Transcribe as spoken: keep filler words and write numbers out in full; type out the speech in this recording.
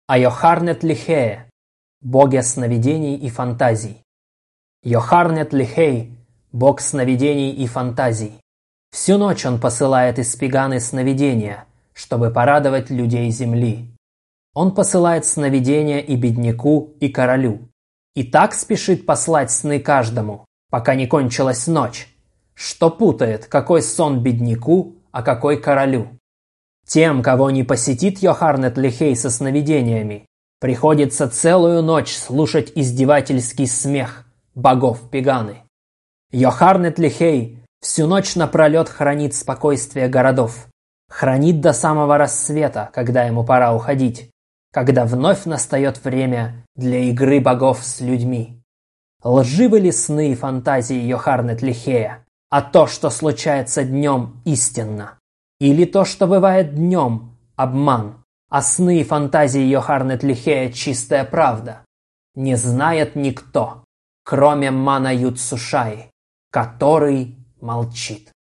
о Йохарнет Лихее, боге сновидений и фантазий. Йохарнет Лихей, бог сновидений и фантазий. Всю ночь он посылает из Пеганы сновидения, чтобы порадовать людей земли. Он посылает сновидения и бедняку, и королю. И так спешит послать сны каждому, пока не кончилась ночь, что путает, какой сон бедняку, а какой королю. Тем, кого не посетит Йохарнет Лихей со сновидениями, приходится целую ночь слушать издевательский смех богов Пеганы. Йохарнет Лихей всю ночь напролет хранит спокойствие городов, хранит до самого рассвета, когда ему пора уходить, когда вновь настает время для игры богов с людьми. Лживы ли сны и фантазии Йохарнет Лихея, а то, что случается днем, истинно? Или то, что бывает днем, обман, а сны и фантазии Йохарнет Лихея чистая правда? Не знает никто, кроме Мана Юцушаи, который молчит.